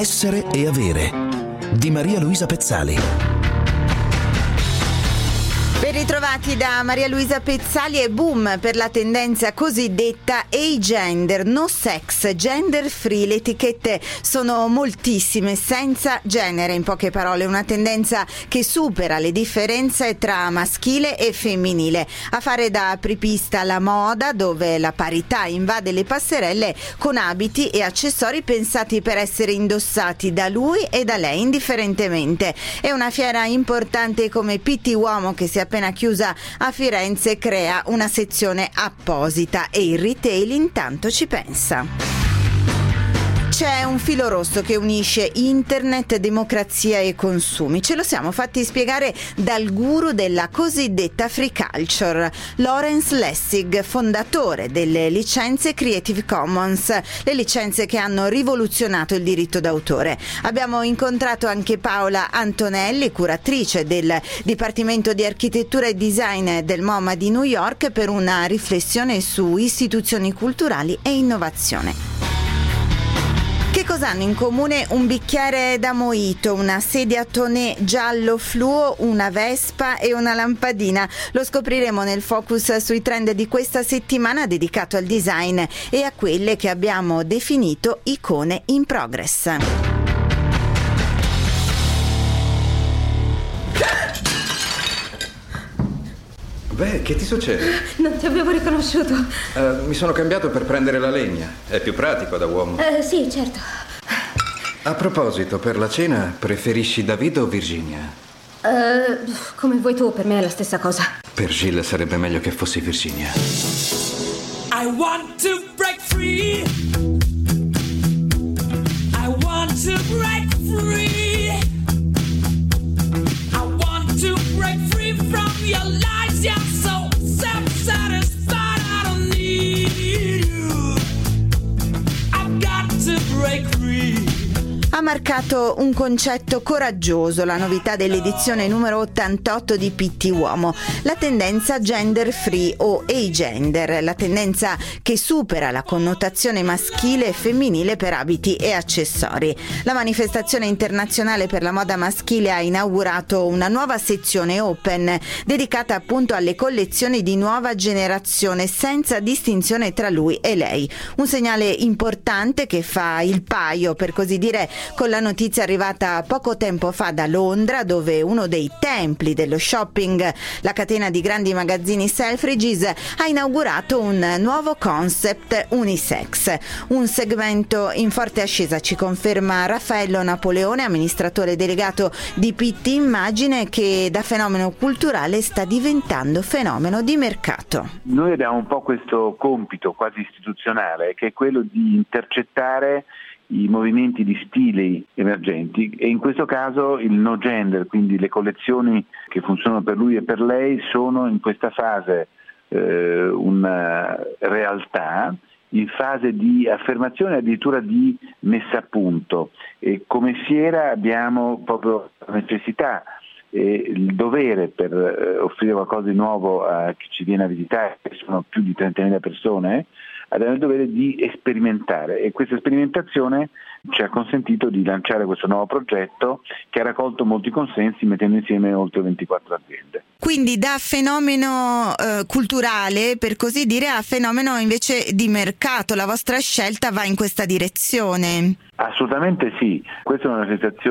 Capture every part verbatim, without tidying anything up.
Essere e avere di Maria Luisa Pezzali. Ben ritrovati da Maria Luisa Pezzali. E boom per la tendenza cosiddetta agender, no sex, gender free. Le etichette sono moltissime, senza genere, in poche parole, una tendenza che supera le differenze tra maschile e femminile, a fare da apripista alla moda, dove la parità invade le passerelle con abiti e accessori pensati per essere indossati da lui e da lei indifferentemente. È una fiera importante come Pitti Uomo, che si è appena chiusa a Firenze, crea una sezione apposita e il retail intanto ci pensa. C'è un filo rosso che unisce internet, democrazia e consumi. Ce lo siamo fatti spiegare dal guru della cosiddetta free culture, Lawrence Lessig, fondatore delle licenze Creative Commons, le licenze che hanno rivoluzionato il diritto d'autore. Abbiamo incontrato anche Paola Antonelli, curatrice del Dipartimento di Architettura e Design del MoMA di New York, per una riflessione su istituzioni culturali e innovazione. Che cosa hanno in comune un bicchiere da mojito, una sedia a tonè giallo fluo, una vespa e una lampadina? Lo scopriremo nel focus sui trend di questa settimana dedicato al design e a quelle che abbiamo definito icone in progress. Beh, che ti succede? Non ti avevo riconosciuto. Uh, mi sono cambiato per prendere la legna. È più pratico da uomo. Uh, sì, certo. A proposito, per la cena preferisci David o Virginia? Uh, come vuoi tu, per me è la stessa cosa. Per Gilles sarebbe meglio che fossi Virginia. I want to break free. I want to break free. I want to break free from your lies. You're so self-satisfied, I don't need you. I've got to break free. Ha marcato un concetto coraggioso la novità dell'edizione numero ottantotto di Pitti Uomo, la tendenza gender free o agender, la tendenza che supera la connotazione maschile e femminile per abiti e accessori. La manifestazione internazionale per la moda maschile ha inaugurato una nuova sezione open dedicata appunto alle collezioni di nuova generazione senza distinzione tra lui e lei. Un segnale importante che fa il paio, per così dire, con la notizia arrivata poco tempo fa da Londra, dove uno dei templi dello shopping, la catena di grandi magazzini Selfridges, ha inaugurato un nuovo concept unisex, un segmento in forte ascesa, ci conferma Raffaello Napoleone, amministratore delegato di Pitti Immagine, che da fenomeno culturale sta diventando fenomeno di mercato. Noi abbiamo un po' questo compito quasi istituzionale, che è quello di intercettare i movimenti di stili emergenti, e in questo caso il no gender, quindi le collezioni che funzionano per lui e per lei, sono in questa fase eh, una realtà, in fase di affermazione, addirittura di messa a punto, e come fiera abbiamo proprio la necessità e il dovere per eh, offrire qualcosa di nuovo a chi ci viene a visitare, che sono più di trentamila persone. Abbiamo il dovere di sperimentare, e questa sperimentazione ci ha consentito di lanciare questo nuovo progetto che ha raccolto molti consensi, mettendo insieme oltre ventiquattro aziende. Quindi da fenomeno eh, culturale, per così dire, a fenomeno invece di mercato, la vostra scelta va in questa direzione? Assolutamente sì, questa è una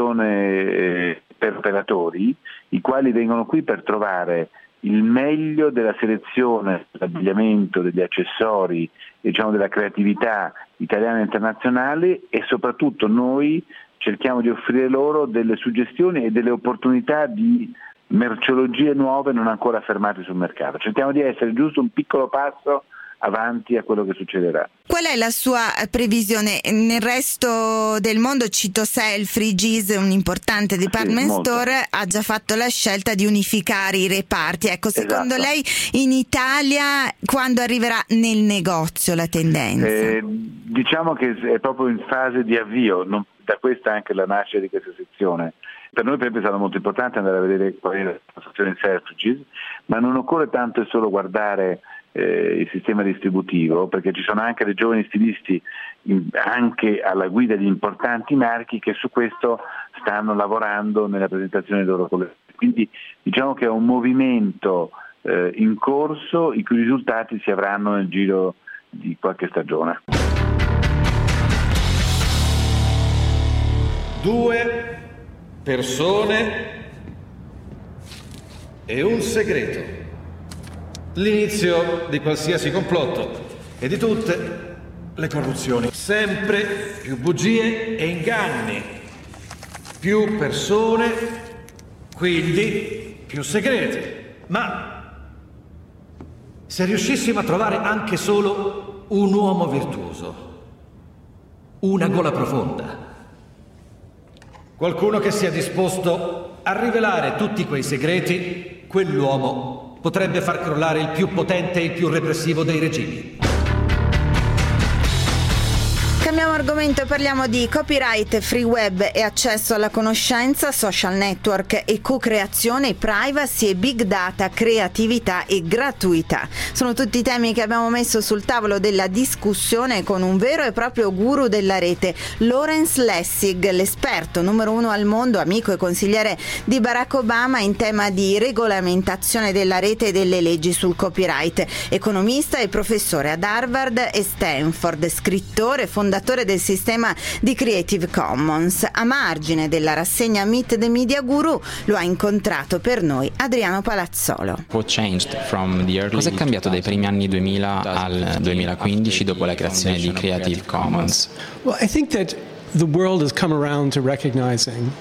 sensazione per operatori, i quali vengono qui per trovare il meglio della selezione, dell'abbigliamento, degli accessori, diciamo della creatività italiana e internazionale, e soprattutto noi cerchiamo di offrire loro delle suggestioni e delle opportunità di merceologie nuove non ancora affermate sul mercato. Cerchiamo di essere giusto un piccolo passo avanti a quello che succederà. Qual è la sua previsione? Nel resto del mondo, cito Selfridges, un importante department sì, store, ha già fatto la scelta di unificare i reparti. Ecco, secondo esatto. lei in Italia quando arriverà nel negozio la tendenza? Eh, diciamo che è proprio in fase di avvio, non, da questa anche la nascita di questa sezione. Per noi per esempio è stato molto importante andare a vedere qual è la situazione in Selfridges, ma non occorre tanto e solo guardare eh, il sistema distributivo, perché ci sono anche dei giovani stilisti in, anche alla guida di importanti marchi che su questo stanno lavorando nella presentazione dei loro collezioni. Quindi diciamo che è un movimento eh, in corso i cui risultati si avranno nel giro di qualche stagione. Due persone e un segreto. L'inizio di qualsiasi complotto e di tutte le corruzioni. Sempre più bugie e inganni. Più persone, quindi più segreti. Ma se riuscissimo a trovare anche solo un uomo virtuoso, una gola profonda, qualcuno che sia disposto a rivelare tutti quei segreti, quell'uomo potrebbe far crollare il più potente e il più repressivo dei regimi. Cambiamo argomento e parliamo di copyright, free web e accesso alla conoscenza, social network e co-creazione, privacy e big data, creatività e gratuità. Sono tutti temi che abbiamo messo sul tavolo della discussione con un vero e proprio guru della rete, Lawrence Lessig, l'esperto numero uno al mondo, amico e consigliere di Barack Obama in tema di regolamentazione della rete e delle leggi sul copyright, economista e professore ad Harvard e Stanford, scrittore, fondatore del sistema di Creative Commons. A margine della rassegna Meet the Media Guru lo ha incontrato per noi Adriano Palazzolo. Cos'è cambiato dai primi anni duemila al duemilaquindici dopo la creazione di Creative Commons? Well, I think that the world has come around to recognizing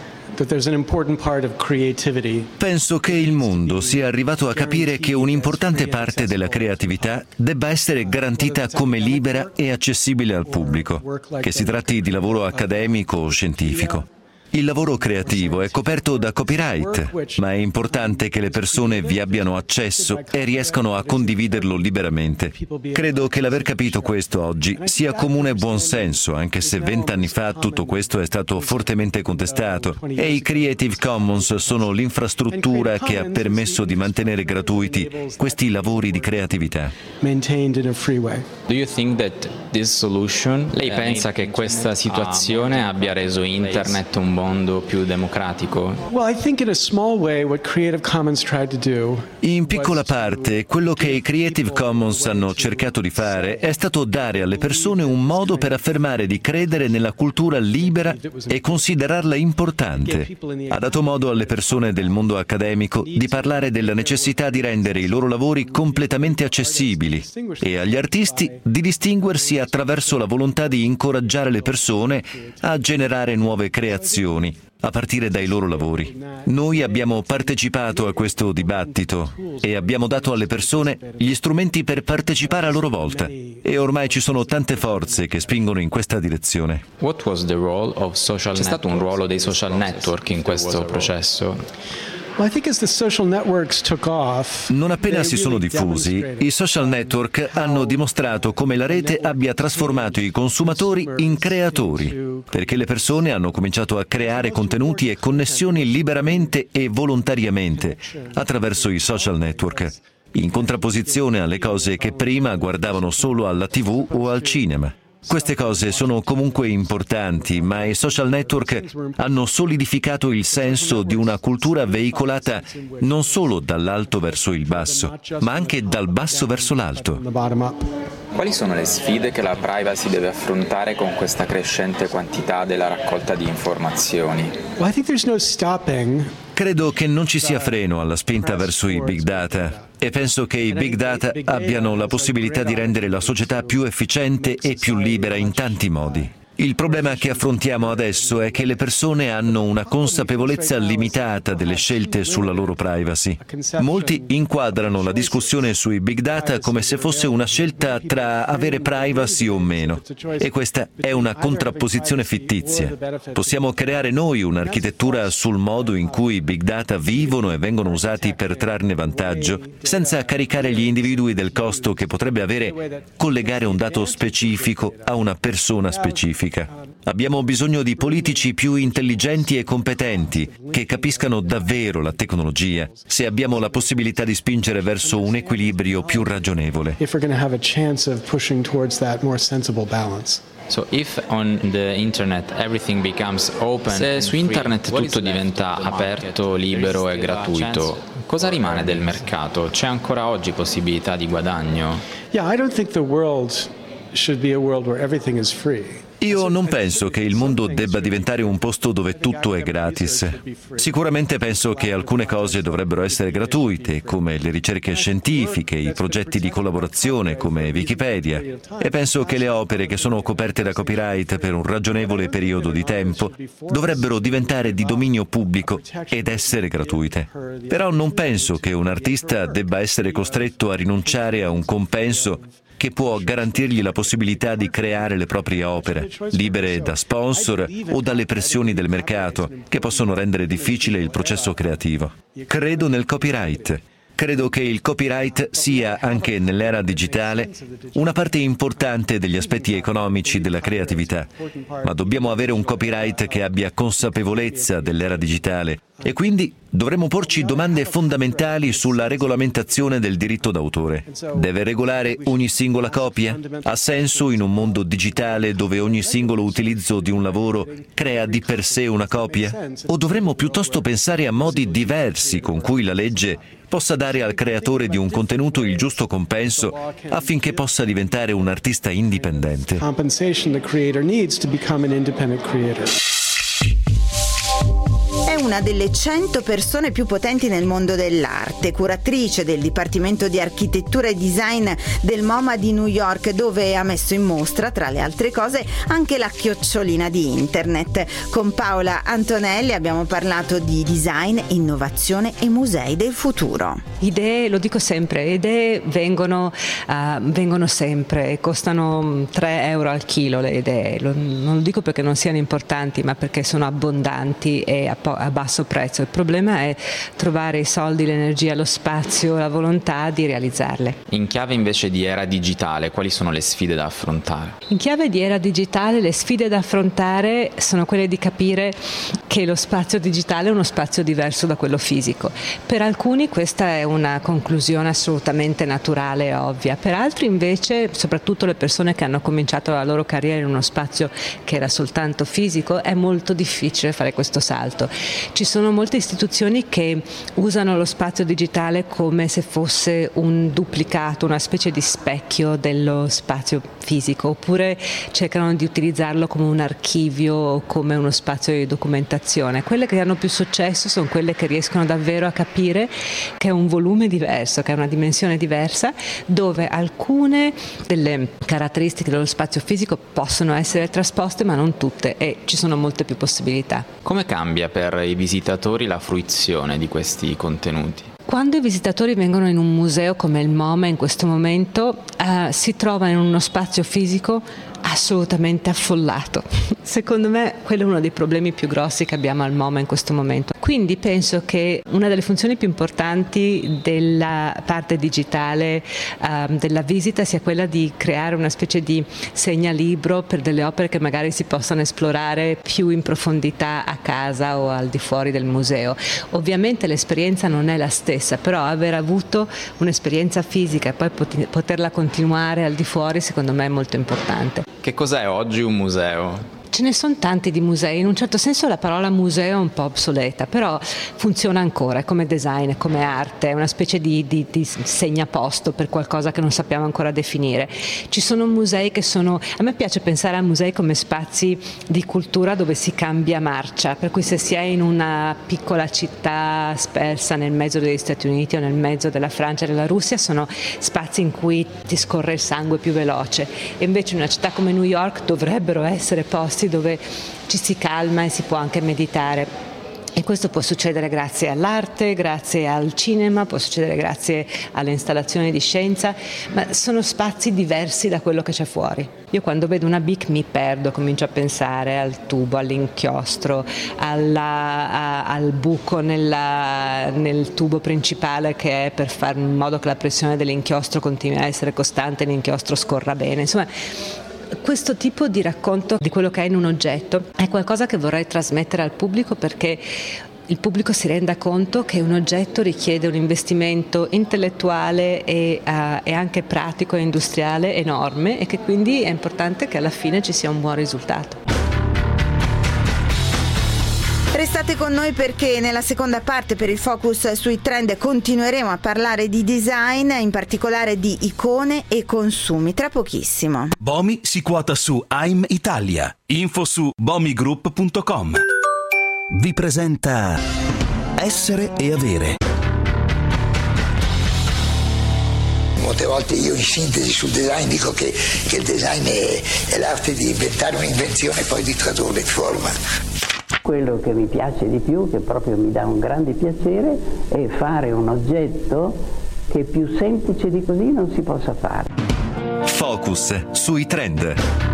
Penso che il mondo sia arrivato a capire che un'importante parte della creatività debba essere garantita come libera e accessibile al pubblico, che si tratti di lavoro accademico o scientifico. Il lavoro creativo è coperto da copyright, ma è importante che le persone vi abbiano accesso e riescano a condividerlo liberamente. Credo che l'aver capito questo oggi sia comune buonsenso, anche se vent'anni fa tutto questo è stato fortemente contestato e i Creative Commons sono l'infrastruttura che ha permesso di mantenere gratuiti questi lavori di creatività. Lei pensa che questa situazione abbia reso internet un mondo più democratico? In piccola parte, quello che i Creative Commons hanno cercato di fare è stato dare alle persone un modo per affermare di credere nella cultura libera e considerarla importante. Ha dato modo alle persone del mondo accademico di parlare della necessità di rendere i loro lavori completamente accessibili e agli artisti di distinguersi attraverso la volontà di incoraggiare le persone a generare nuove creazioni a partire dai loro lavori. Noi abbiamo partecipato a questo dibattito e abbiamo dato alle persone gli strumenti per partecipare a loro volta e ormai ci sono tante forze che spingono in questa direzione. C'è stato un ruolo dei social network in questo processo? Non appena si sono diffusi, i social network hanno dimostrato come la rete abbia trasformato i consumatori in creatori, perché le persone hanno cominciato a creare contenuti e connessioni liberamente e volontariamente attraverso i social network, in contrapposizione alle cose che prima guardavano solo alla tivù o al cinema. Queste cose sono comunque importanti, ma i social network hanno solidificato il senso di una cultura veicolata non solo dall'alto verso il basso, ma anche dal basso verso l'alto. Quali sono le sfide che la privacy deve affrontare con questa crescente quantità della raccolta di informazioni? Credo che non ci sia freno alla spinta verso i big data e penso che i big data abbiano la possibilità di rendere la società più efficiente e più libera in tanti modi. Il problema che affrontiamo adesso è che le persone hanno una consapevolezza limitata delle scelte sulla loro privacy. Molti inquadrano la discussione sui big data come se fosse una scelta tra avere privacy o meno. E questa è una contrapposizione fittizia. Possiamo creare noi un'architettura sul modo in cui i big data vivono e vengono usati per trarne vantaggio, senza caricare gli individui del costo che potrebbe avere collegare un dato specifico a una persona specifica. politica. Abbiamo bisogno di politici più intelligenti e competenti, che capiscano davvero la tecnologia, se abbiamo la possibilità di spingere verso un equilibrio più ragionevole. If we're going to have a chance of pushing towards that more sensible balance. So if on the internet everything becomes open, se su internet tutto diventa aperto, libero e gratuito, cosa rimane del mercato? C'è ancora oggi possibilità di guadagno? Yeah, I don't think the world should be a world where everything is free. Io non penso che il mondo debba diventare un posto dove tutto è gratis. Sicuramente penso che alcune cose dovrebbero essere gratuite, come le ricerche scientifiche, i progetti di collaborazione come Wikipedia, e penso che le opere che sono coperte da copyright per un ragionevole periodo di tempo dovrebbero diventare di dominio pubblico ed essere gratuite. Però non penso che un artista debba essere costretto a rinunciare a un compenso che può garantirgli la possibilità di creare le proprie opere, libere da sponsor o dalle pressioni del mercato, che possono rendere difficile il processo creativo. Credo nel copyright. Credo che il copyright sia, anche nell'era digitale, una parte importante degli aspetti economici della creatività, ma dobbiamo avere un copyright che abbia consapevolezza dell'era digitale e quindi dovremo porci domande fondamentali sulla regolamentazione del diritto d'autore. Deve regolare ogni singola copia? Ha senso in un mondo digitale dove ogni singolo utilizzo di un lavoro crea di per sé una copia? O dovremmo piuttosto pensare a modi diversi con cui la legge possa dare al creatore di un contenuto il giusto compenso affinché possa diventare un artista indipendente? Compensation the creator needs to become an independent creator. È una delle cento persone più potenti nel mondo dell'arte, curatrice del Dipartimento di Architettura e Design del MoMA di New York, dove ha messo in mostra, tra le altre cose, anche la chiocciolina di Internet. Con Paola Antonelli abbiamo parlato di design, innovazione e musei del futuro. Idee, lo dico sempre, idee vengono, uh, vengono sempre, costano tre euro al chilo le idee. Lo, non lo dico perché non siano importanti, ma perché sono abbondanti e a, po- a basso prezzo. Il problema è trovare i soldi, l'energia, lo spazio, la volontà di realizzarle. In chiave invece di era digitale, quali sono le sfide da affrontare? In chiave di era digitale le sfide da affrontare sono quelle di capire che lo spazio digitale è uno spazio diverso da quello fisico. Per alcuni questa è una conclusione assolutamente naturale e ovvia, per altri invece, soprattutto le persone che hanno cominciato la loro carriera in uno spazio che era soltanto fisico, è molto difficile fare questo salto. Ci sono molte istituzioni che usano lo spazio digitale come se fosse un duplicato, una specie di specchio dello spazio fisico, oppure cercano di utilizzarlo come un archivio o come uno spazio di documentazione. Quelle che hanno più successo sono quelle che riescono davvero a capire che è un volume diverso, che è una dimensione diversa, dove alcune delle caratteristiche dello spazio fisico possono essere trasposte, ma non tutte, e ci sono molte più possibilità. Come cambia per i visitatori la fruizione di questi contenuti? Quando i visitatori vengono in un museo come il MoMA in questo momento, eh, si trovano in uno spazio fisico assolutamente affollato. Secondo me quello è uno dei problemi più grossi che abbiamo al MoMA in questo momento. Quindi penso che una delle funzioni più importanti della parte digitale eh, della visita sia quella di creare una specie di segnalibro per delle opere che magari si possano esplorare più in profondità a casa o al di fuori del museo. Ovviamente l'esperienza non è la stessa, però aver avuto un'esperienza fisica e poi poterla continuare al di fuori secondo me è molto importante. Che cos'è oggi un museo? Ce ne sono tanti di musei, in un certo senso la parola museo è un po' obsoleta, però funziona ancora, è come design, è come arte, è una specie di, di, di segnaposto per qualcosa che non sappiamo ancora definire. Ci sono musei che sono, a me piace pensare a musei come spazi di cultura dove si cambia marcia, per cui se si è in una piccola città spersa nel mezzo degli Stati Uniti o nel mezzo della Francia e della Russia, sono spazi in cui ti scorre il sangue più veloce, e invece in una città come New York dovrebbero essere posti dove ci si calma e si può anche meditare. E questo può succedere grazie all'arte, grazie al cinema, può succedere grazie alle installazioni di scienza, ma sono spazi diversi da quello che c'è fuori. Io quando vedo una B I C mi perdo, comincio a pensare al tubo, all'inchiostro, alla, a, al buco nella, nel tubo principale che è per fare in modo che la pressione dell'inchiostro continui a essere costante e l'inchiostro scorra bene. Insomma, Questo tipo di racconto di quello che è in un oggetto è qualcosa che vorrei trasmettere al pubblico, perché il pubblico si renda conto che un oggetto richiede un investimento intellettuale e, uh, e anche pratico e industriale enorme, e che quindi è importante che alla fine ci sia un buon risultato. Restate con noi, perché nella seconda parte, per il focus sui trend, continueremo a parlare di design, in particolare di icone e consumi, tra pochissimo. Bomi si quota su A I M Italia. Info su bomigroup punto com. Vi presenta Essere e Avere. Molte volte io in sintesi sul design dico che, che il design è, è l'arte di inventare un'invenzione e poi di tradurla in forma. Quello che mi piace di più, che proprio mi dà un grande piacere, è fare un oggetto che più semplice di così non si possa fare. Focus sui trend.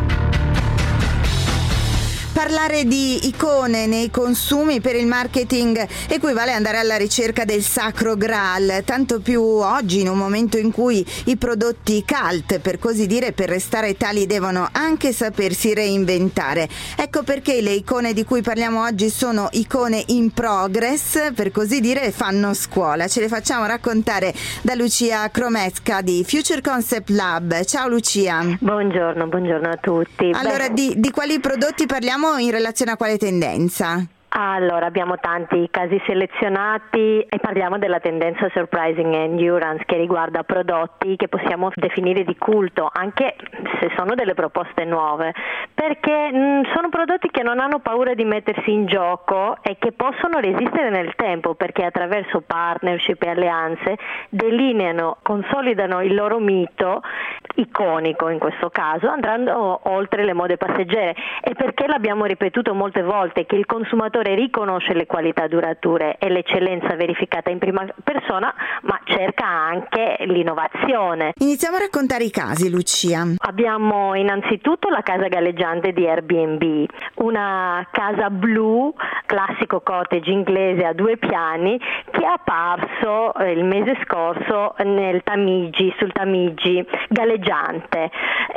Parlare di icone nei consumi per il marketing equivale ad andare alla ricerca del sacro Graal, tanto più oggi, in un momento in cui i prodotti cult, per così dire, per restare tali devono anche sapersi reinventare. Ecco perché le icone di cui parliamo oggi sono icone in progress, per così dire, fanno scuola. Ce le facciamo raccontare da Lucia Cromesca di Future Concept Lab. Ciao Lucia. Buongiorno, buongiorno a tutti. Allora, di, di quali prodotti parliamo in relazione a quale tendenza? Allora, abbiamo tanti casi selezionati e parliamo della tendenza Surprising Endurance, che riguarda prodotti che possiamo definire di culto, anche se sono delle proposte nuove, perché mh, sono prodotti che non hanno paura di mettersi in gioco e che possono resistere nel tempo, perché attraverso partnership e alleanze delineano, consolidano il loro mito iconico, in questo caso, andando oltre le mode passeggere, e perché l'abbiamo ripetuto molte volte che il consumatore riconosce le qualità durature e l'eccellenza verificata in prima persona, ma cerca anche l'innovazione. Iniziamo a raccontare i casi, Lucia. Abbiamo innanzitutto la casa galleggiante di Airbnb, una casa blu, classico cottage inglese a due piani, che è apparso eh, il mese scorso nel Tamigi, sul Tamigi galleggiante.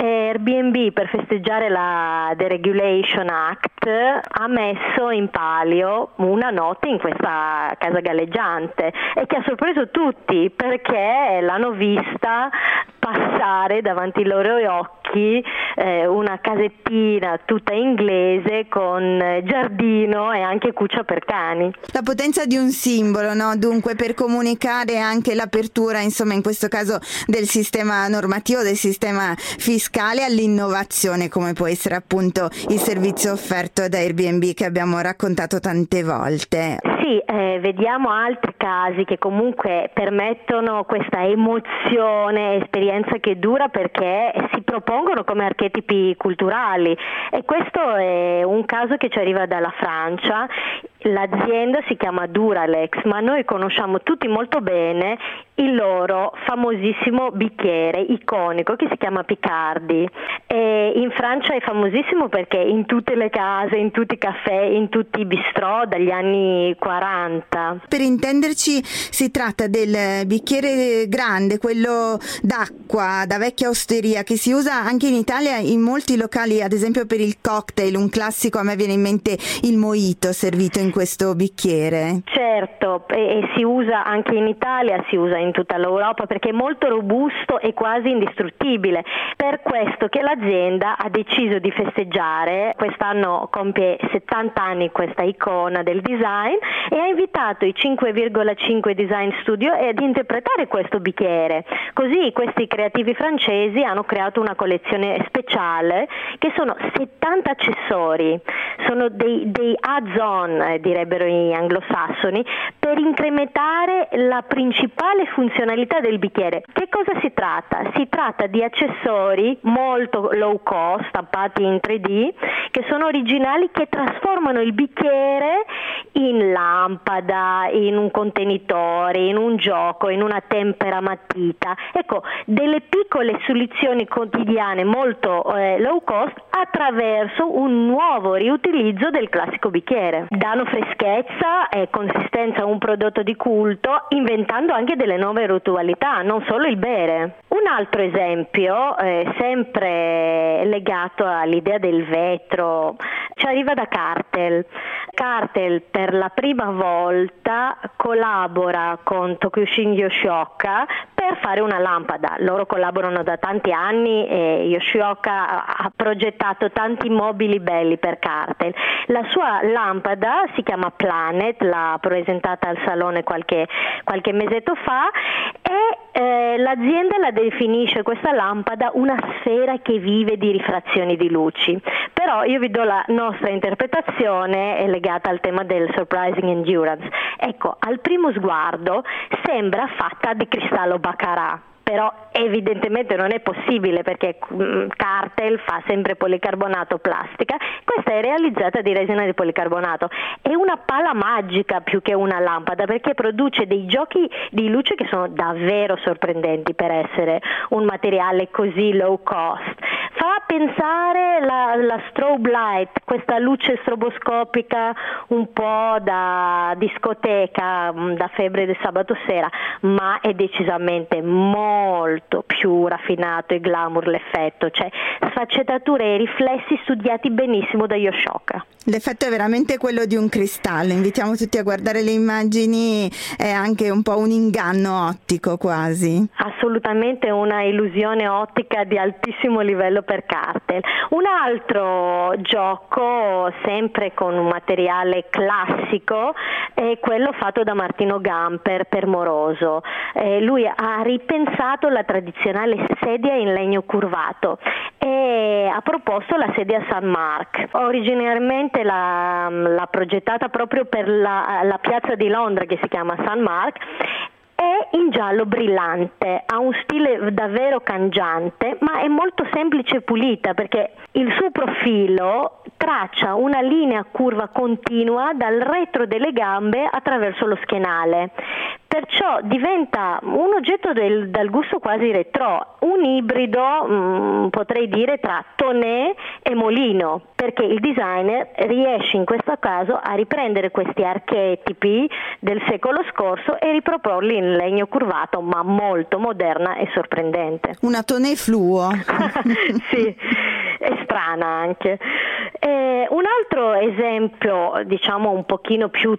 Airbnb, per festeggiare la Deregulation Act, ha messo in palio una notte in questa casa galleggiante, e che ha sorpreso tutti, perché l'hanno vista passare davanti ai loro occhi eh, una casettina tutta inglese con giardino e anche cuccia per cani. La potenza di un simbolo, no? Dunque, per comunicare anche l'apertura, insomma, in questo caso del sistema normativo, del sistema fiscale, all'innovazione, come può essere appunto il servizio offerto da Airbnb che abbiamo raccontato tante volte. Sì, eh, vediamo altri casi che comunque permettono questa emozione, esperienza che dura, perché si propongono come archetipi culturali, e questo è un caso che ci arriva dalla Francia. L'azienda si chiama Duralex, ma noi conosciamo tutti molto bene il loro famosissimo bicchiere iconico che si chiama Picardi, e in Francia è famosissimo perché in tutte le case, in tutti i caffè, in tutti i bistrò dagli anni quaranta. Per intenderci, si tratta del bicchiere grande, quello d'acqua da vecchia osteria, che si usa anche in Italia in molti locali, ad esempio per il cocktail. Un classico, a me viene in mente il mojito servito in questo bicchiere. Certo, e, e si usa anche in Italia, si usa in tutta l'Europa, perché è molto robusto e quasi indistruttibile. Per questo che l'azienda ha deciso di festeggiare, quest'anno compie settanta anni questa icona del design, e ha invitato i cinque virgola cinque Design Studio ad interpretare questo bicchiere. Così questi creativi francesi hanno creato una collezione speciale che sono settanta accessori, sono dei, dei add-on, eh, direbbero gli anglosassoni, per incrementare la principale funzionalità del bicchiere. Che cosa si tratta? Si tratta di accessori molto low cost, stampati in tre D, che sono originali, che trasformano il bicchiere in lampada, in un contenitore, in un gioco, in una tempera matita. Ecco, delle piccole soluzioni quotidiane molto eh, low cost attraverso un nuovo riutilizzo del classico bicchiere. Danno freschezza e consistenza a un prodotto di culto, inventando anche delle nuove ritualità, non solo il bere. Un altro esempio, eh, sempre legato all'idea del vetro, ci arriva da Cartel. Cartel per la prima volta collabora con Tokushin Yoshioka per fare una lampada. Loro collaborano da tanti anni e Yoshioka ha progettato tanti mobili belli per Cartel. La sua lampada si chiama Planet, l'ha presentata al salone qualche, qualche mesetto fa e eh, l'azienda la definisce questa lampada una sfera che vive di rifrazioni di luci. Però io vi do la nostra interpretazione legata al tema del surprising endurance. Ecco, al primo sguardo sembra fatta di cristallo baccarat, però evidentemente non è possibile perché Cartel fa sempre policarbonato plastica, questa è realizzata di resina di policarbonato. È una pala magica più che una lampada perché produce dei giochi di luce che sono davvero sorprendenti per essere un materiale così low cost. Fa pensare la, la strobe light, questa luce stroboscopica un po' da discoteca, da febbre del sabato sera, ma è decisamente molto più raffinato e glamour l'effetto, cioè sfaccettature e riflessi studiati benissimo da Yoshioka. L'effetto è veramente quello di un cristallo, invitiamo tutti a guardare le immagini, è anche un po' un inganno ottico quasi. Assolutamente una illusione ottica di altissimo livello per Cartel. Un altro gioco, sempre con un materiale classico, è quello fatto da Martino Gamper per Moroso. Eh, lui ha ripensato la tradizionale sedia in legno curvato e ha proposto la sedia San Marc. Originariamente l'ha, l'ha progettata proprio per la, la piazza di Londra che si chiama San Marc. È in giallo brillante, ha un stile davvero cangiante, ma è molto semplice e pulita perché il suo profilo traccia una linea curva continua dal retro delle gambe attraverso lo schienale. Perciò diventa un oggetto del, dal gusto quasi retro, un ibrido mh, potrei dire tra tonè e molino, perché il designer riesce in questo caso a riprendere questi archetipi del secolo scorso e riproporli in legno curvato, ma molto moderna e sorprendente. Una tonè fluo. Sì, è strana anche. Eh, un altro esempio, diciamo un pochino più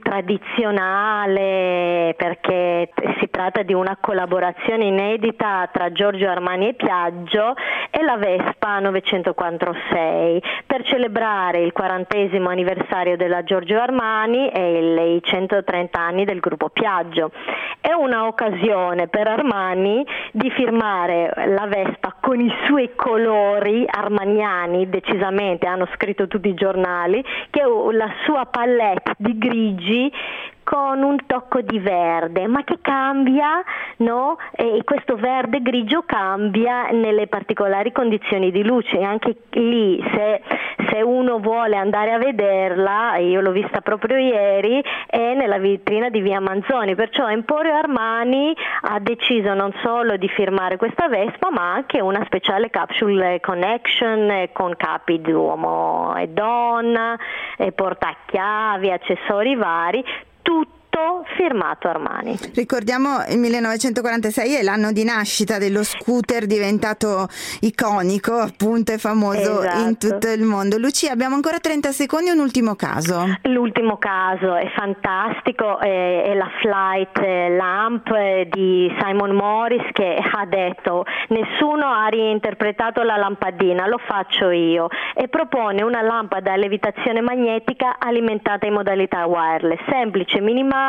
tradizionale, perché si tratta di una collaborazione inedita tra Giorgio Armani e Piaggio, è la Vespa novecentoquarantasei, per celebrare il quarantesimo anniversario della Giorgio Armani e il, i centotrenta anni del gruppo Piaggio. È una occasione per Armani di firmare la Vespa con i suoi colori armaniani, decisamente, hanno scritto tutti i giornali, che è la sua palette di grigi con un tocco di verde, ma che cambia, no? E questo verde grigio cambia nelle particolari condizioni di luce. Anche lì, se, se uno vuole andare a vederla, io l'ho vista proprio ieri, è nella vetrina di Via Manzoni, perciò Emporio Armani ha deciso non solo di firmare questa Vespa, ma anche una speciale capsule connection con capi di uomo e donna, e portachiavi, accessori vari, tutto firmato Armani. Ricordiamo il millenovecentoquarantasei è l'anno di nascita dello scooter diventato iconico, appunto, e famoso, esatto, in tutto il mondo. Lucia, abbiamo ancora trenta secondi, un ultimo caso. L'ultimo caso è fantastico, è, è la Flight Lamp di Simon Morris, che ha detto: nessuno ha reinterpretato la lampadina, lo faccio io, e propone una lampada a levitazione magnetica alimentata in modalità wireless, semplice, minimale.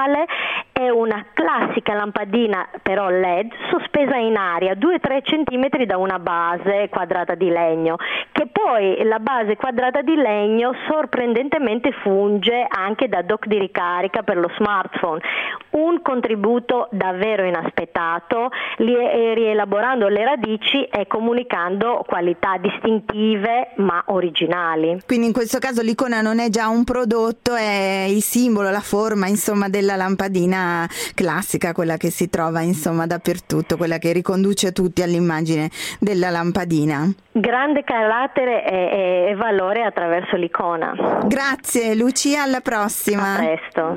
È una classica lampadina però L E D sospesa in aria due tre centimetri da una base quadrata di legno, che poi la base quadrata di legno sorprendentemente funge anche da dock di ricarica per lo smartphone. Un contributo davvero inaspettato, rielaborando le radici e comunicando qualità distintive ma originali. Quindi in questo caso l'icona non è già un prodotto, è il simbolo, la forma, insomma, della lampadina quella classica, quella che si trova insomma dappertutto, quella che riconduce tutti all'immagine della lampadina. Grande carattere e, e valore attraverso l'icona. Grazie Lucia, alla prossima. A presto.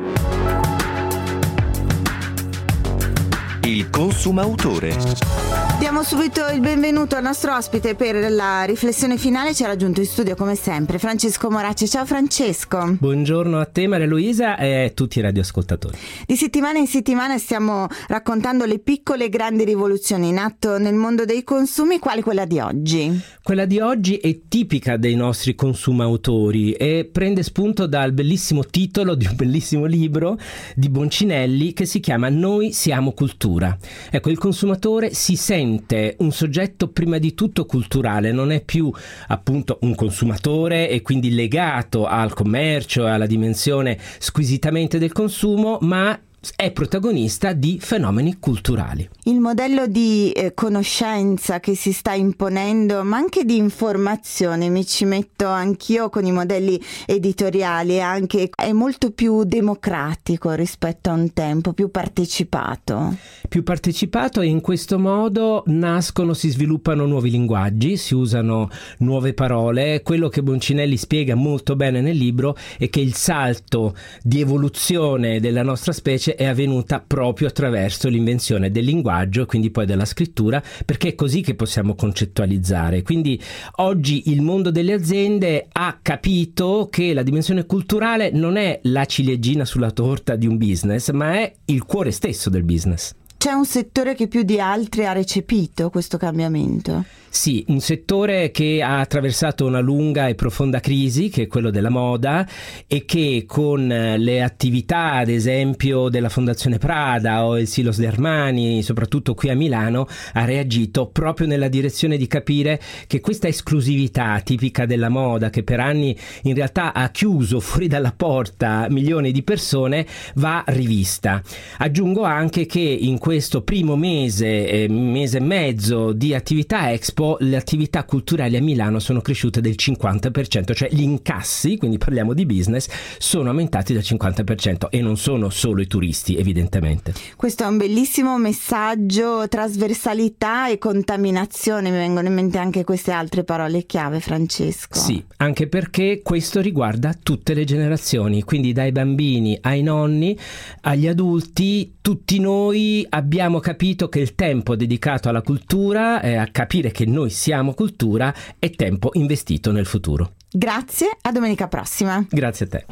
Il consumautore. Diamo subito il benvenuto al nostro ospite per la riflessione finale. Ci ha raggiunto in studio come sempre Francesco Moracci. Ciao Francesco. Buongiorno a te Maria Luisa e a tutti i radioascoltatori. Di settimana in settimana stiamo raccontando le piccole e grandi rivoluzioni in atto nel mondo dei consumi. Qual è quella di oggi? Quella di oggi è tipica dei nostri consumautori e prende spunto dal bellissimo titolo di un bellissimo libro di Boncinelli che si chiama Noi siamo cultura. Ecco, il consumatore si sente un soggetto prima di tutto culturale, non è più appunto un consumatore e quindi legato al commercio e alla dimensione squisitamente del consumo, ma è protagonista di fenomeni culturali. Il modello di eh, conoscenza che si sta imponendo, ma anche di informazione, mi ci metto anch'io con i modelli editoriali, anche è molto più democratico rispetto a un tempo, più partecipato. Più partecipato e in questo modo nascono, si sviluppano nuovi linguaggi, si usano nuove parole. Quello che Boncinelli spiega molto bene nel libro è che il salto di evoluzione della nostra specie è avvenuta proprio attraverso l'invenzione del linguaggio, quindi poi della scrittura, perché è così che possiamo concettualizzare. Quindi oggi il mondo delle aziende ha capito che la dimensione culturale non è la ciliegina sulla torta di un business, ma è il cuore stesso del business. C'è un settore che più di altri ha recepito questo cambiamento? Sì, un settore che ha attraversato una lunga e profonda crisi, che è quello della moda, e che con le attività, ad esempio, della Fondazione Prada o il Silos de Armani, soprattutto qui a Milano, ha reagito proprio nella direzione di capire che questa esclusività tipica della moda, che per anni in realtà ha chiuso fuori dalla porta milioni di persone, va rivista. Aggiungo anche che in questo primo mese, eh, mese e mezzo di attività Expo, le attività culturali a Milano sono cresciute del cinquanta per cento, cioè gli incassi, quindi parliamo di business, sono aumentati del cinquanta per cento e non sono solo i turisti, evidentemente. Questo è un bellissimo messaggio, trasversalità e contaminazione, mi vengono in mente anche queste altre parole chiave, Francesco. Sì, anche perché questo riguarda tutte le generazioni, quindi dai bambini ai nonni, agli adulti, tutti noi abbiamo capito che il tempo dedicato alla cultura, eh, a capire che noi siamo cultura, è tempo investito nel futuro. Grazie, a domenica prossima. Grazie a te.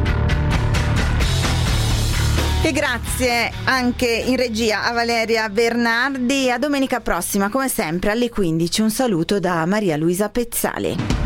E grazie anche in regia a Valeria Bernardi. A domenica prossima, come sempre alle quindici. Un saluto da Maria Luisa Pezzali.